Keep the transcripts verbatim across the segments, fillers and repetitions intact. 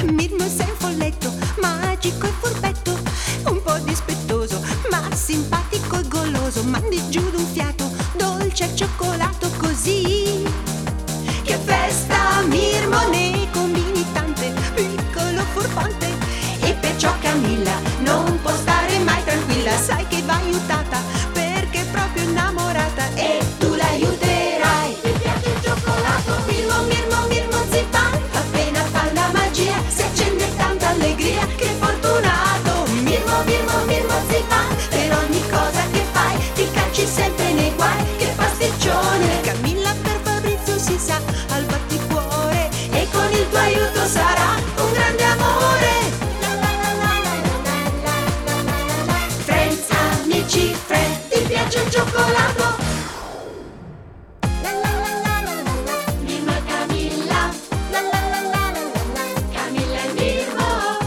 Mirmo sei un folletto, magico e furbetto, un po' dispettoso, ma simpatico e goloso. Mandi giù d'un fiato, dolce al cioccolato così. Che festa, Mirmo, ne combini tante, piccolo furfante. E perciò Camilla non può stare mai tranquilla. Sai che va aiutata perché è proprio innamorata e tu l'aiuterai. Ti piace il cioccolato? Mirmo, Mirmo, Mirmo Zipan, appena fa la magia si accende tanta allegria. Che fortunato! Mirmo, Mirmo, Mirmo Zipan, per ogni cosa che fai ti cacci sempre nei guai. Che pasticcione! Camilla per Fabrizio si sa al batticuore e con il tuo aiuto sarà un grande amore. Friends, amici, friends, ti piace il cioccolato? Mirmo e Camilla, Camilla e Mirmo,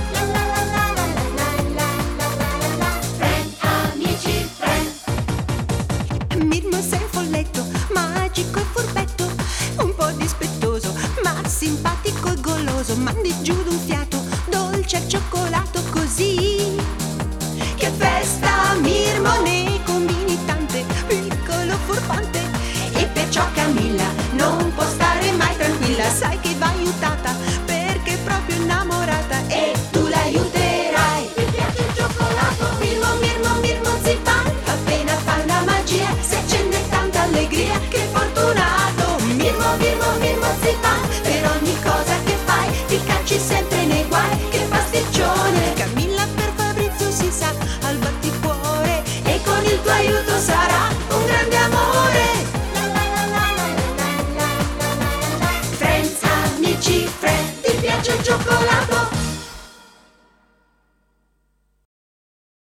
friends, amici, friends. Mirmo sei un folletto, magico e furbetto, un po' dispettoso, ma simpatico e goloso. Mandi giù d'un fiato, dolce al cioccolato così. Che festa, Mirmo, ne combini tante, piccolo furfante. E perciò Camilla non può stare mai tranquilla. Sai che va aiutata perché è proprio innamorata e tu l'aiuterai. Ti piace il cioccolato? Mirmo, Mirmo, Mirmo Zipan, appena fa la magia si accende tanta allegria. Che fortunato! Mirmo, Mirmo, Mirmo Zipan, per ogni cosa che fai ti cacci sempre nei guai. Che pasticcione! Camilla per Fabrizio si sa al batticuore e con il tuo aiuto sarà un grande amore. Friends, amici, friends, ti piace il cioccolato?